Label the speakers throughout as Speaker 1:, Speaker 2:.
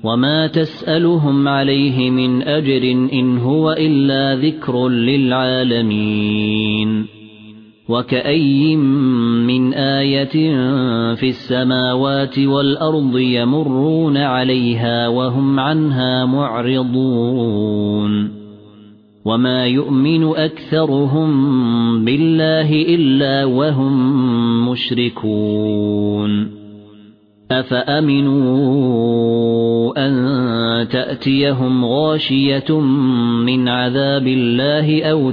Speaker 1: وما تسألهم عليه من أجر إن هو إلا ذكر للعالمين وكأي من آية في السماوات والأرض يمرون عليها وهم عنها معرضون وما يؤمن أكثرهم بالله إلا وهم مشركون أفأمنوا أن تأتيهم غاشية من عذاب الله أو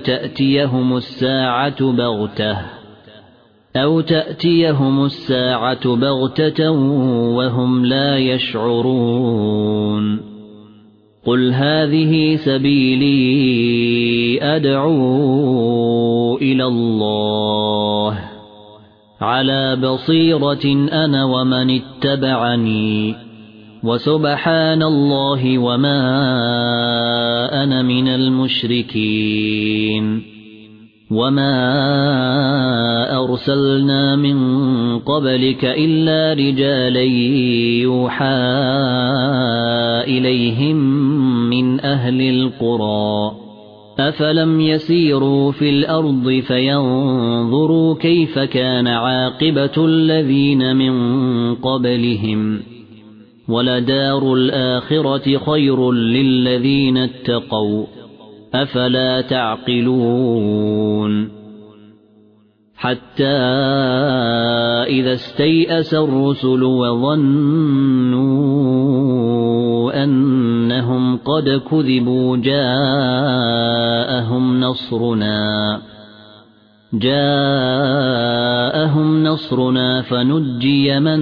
Speaker 1: تأتيهم الساعة بغتة وهم لا يشعرون قل هذه سبيلي أدعو إلى الله على بصيرة أنا ومن اتبعني وسبحان الله وما أنا من المشركين وما أرسلنا من قبلك إلا رجالا يوحى إليهم من أهل القرى أفلم يسيروا في الأرض فينظروا كيف كان عاقبة الذين من قبلهم ولدار الآخرة خير للذين اتقوا أفلا تعقلون حتى إذا استيأس الرسل وظنوا أنهم قد كذبوا جاءهم نصرنا فنجي من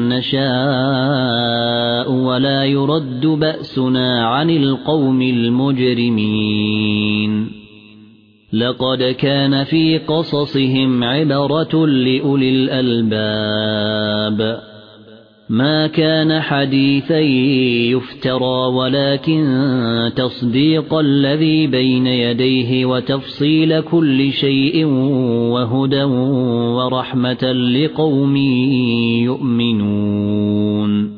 Speaker 1: نشاء ولا يرد بأسنا عن القوم المجرمين لقد كان في قصصهم عبرة لأولي الألباب ما كان حديثا يفترى ولكن تصديق الذي بين يديه وتفصيل كل شيء وهدى ورحمة لقوم يؤمنون